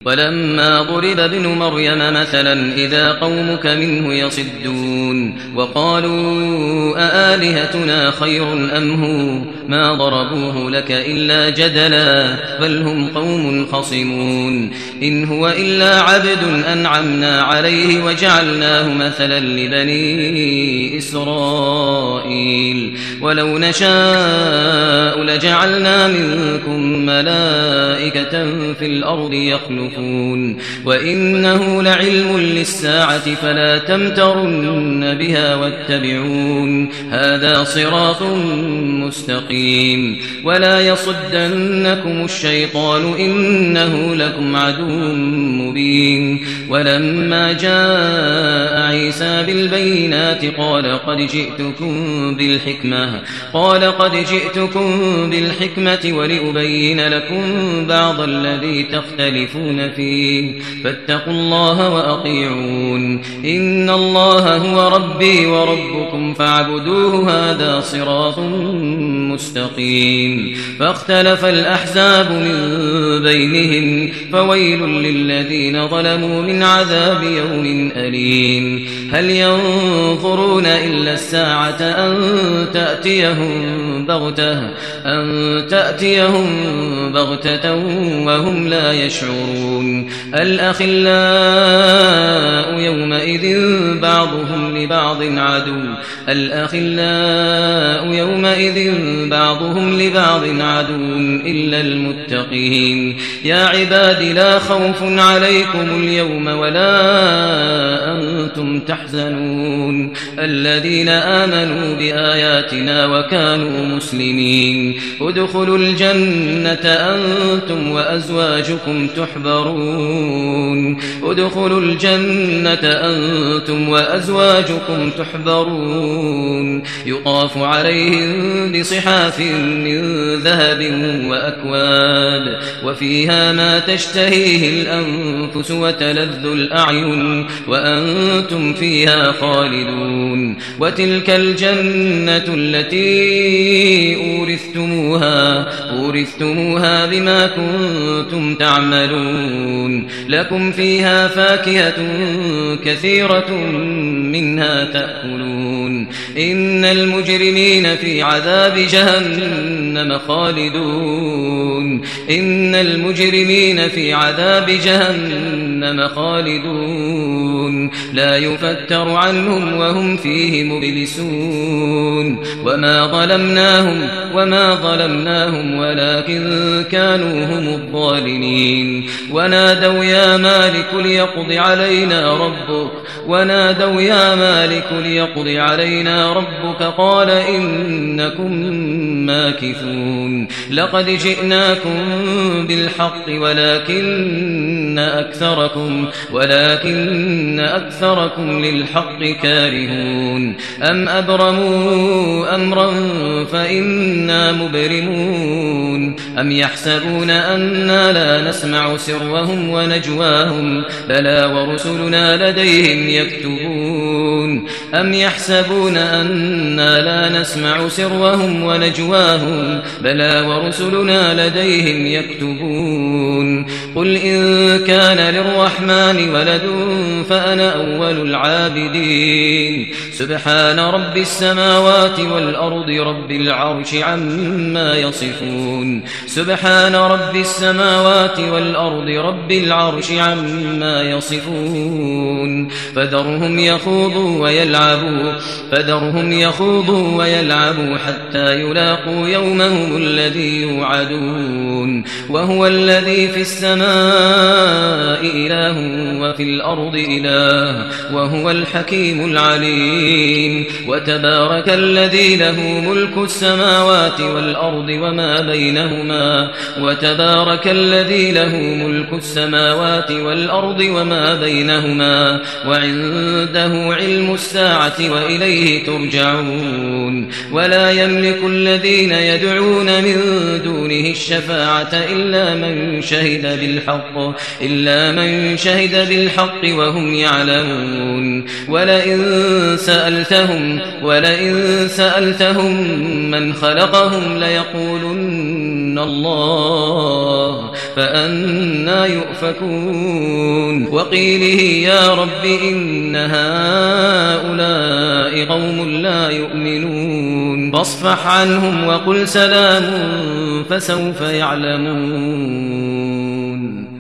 ولما ضرب ابن مريم مثلا إذا قومك منه يصدون وقالوا أآلهتنا خير أم هو ما ضربوه لك إلا جدلا بل هم قوم خصمون إن هو إلا عبد أنعمنا عليه وجعلناه مثلا لبني إسرائيل ولو نشاء لجعلنا منكم ملائكة في الأرض يخلفون وإنه لعلم للساعة فلا تمترن بها واتبعون هذا صراط مستقيم ولا يصدنكم الشيطان إنه لكم عدو مبين ولما جاء عيسى بالبينات قال قد جئتكم بالحكمة ولأبين لكم بعض الذي تختلفون فيه فاتقوا الله وأطيعون إن الله هو ربي وربكم فاعبدوه هذا صراط مستقيم فاختلف الأحزاب من بينهم فويل للذين ظلموا من عذاب يوم أليم هل ينظرون إلا الساعة أن تأتيهم بغتة وهم لا يشعرون الأخلاء يومئذ بعضهم لبعض عدو إلا المتقين يا عباد لا خوف عليكم اليوم ولا أنتم تحزنون الذين آمنوا بآياتنا وكانوا مسلمين ادخلوا الجنة أنتم وأزواجكم تحبرون يطاف عليهم بصحاف من ذهب وأكواب وفيها ما تشتهيه الأنفس وتلذ الأعين وأنتم فيها خالدون وتلك الجنة التي أورثتموها بما كنتم تعملون لكم فيها فاكهة كثيرة منها تأكلون إن المجرمين في عذاب جهنم خالدون لا يفتر عنهم وهم فيه مبلسون وما ظلمناهم ولكن كانوا هم الظالمين ونادوا يا مالك ليقضي علينا ربك قال إنكم ماكثون لقد جئناكم بالحق ولكن أكثركم للحق كارهون أم أبرموا أمرا فإنا مبرمون أم يحسبون أننا لا نسمع سرهم ونجواهم بلى ورسلنا لديهم يكتبون قل إن كان للرحمن ولد فأنا أول العابدين سبحان رب السماوات والأرض رب العرش عما يصفون فذرهم يخوضوا ويلعبوا حتى يلاقوا يومهم الذي يوعدون وهو الذي في السماء إله وفي الأرض إله وهو الحكيم العليم وتبارك الذي له ملك السماوات والأرض وما بينهما وعنده علم الساعة وإليه ترجعون ولا يملك الذين يدعون من دونه الشفاعة إلا من شهد بالحق وهم يعلمون ولئن سألتهم من خلقهم ليقولن إن الله فأنا يؤفكون وقيله يا رب إن هؤلاء قوم لا يؤمنون فاصفح عنهم وقل سلام فسوف يعلمون